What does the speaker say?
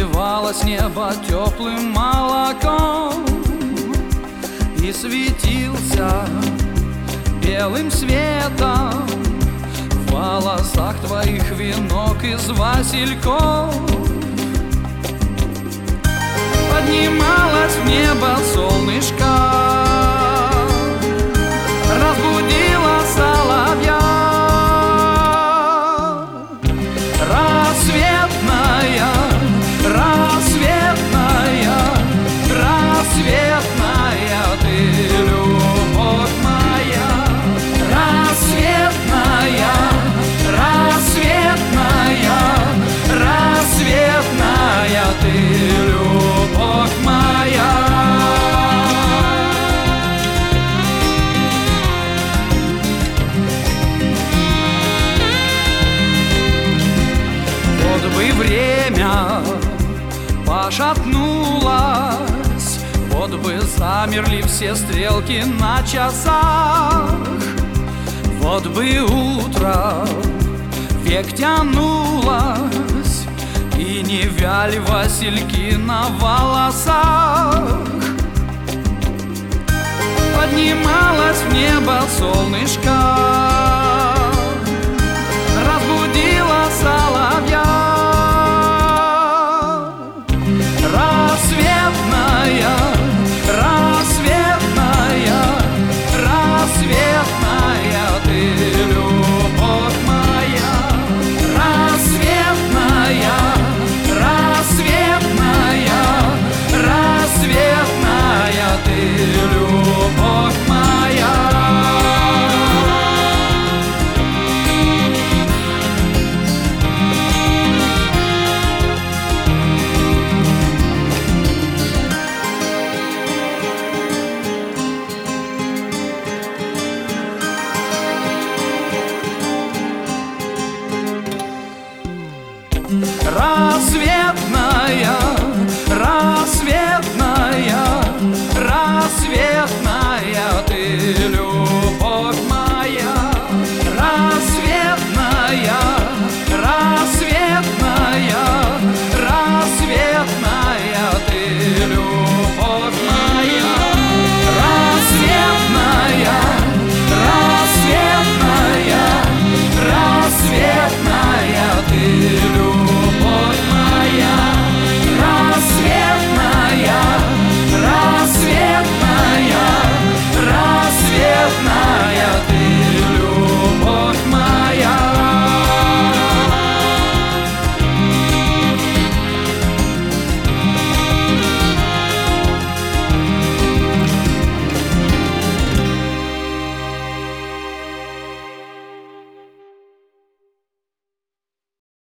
Изливалось небо теплым молоком и светился белым светом в волосах твоих венок из васильков. Поднималось в небо солнышко, разбудило соловья. Рассветная, рассветная, рассветная ты, любовь моя. Рассветная, рассветная, рассветная ты, любовь моя. Вот бы время пошатнулось, вот бы замерли все стрелки на часах, вот бы утро век тянулось и не вяли васильки на волосах. Поднималось в небо солнышко,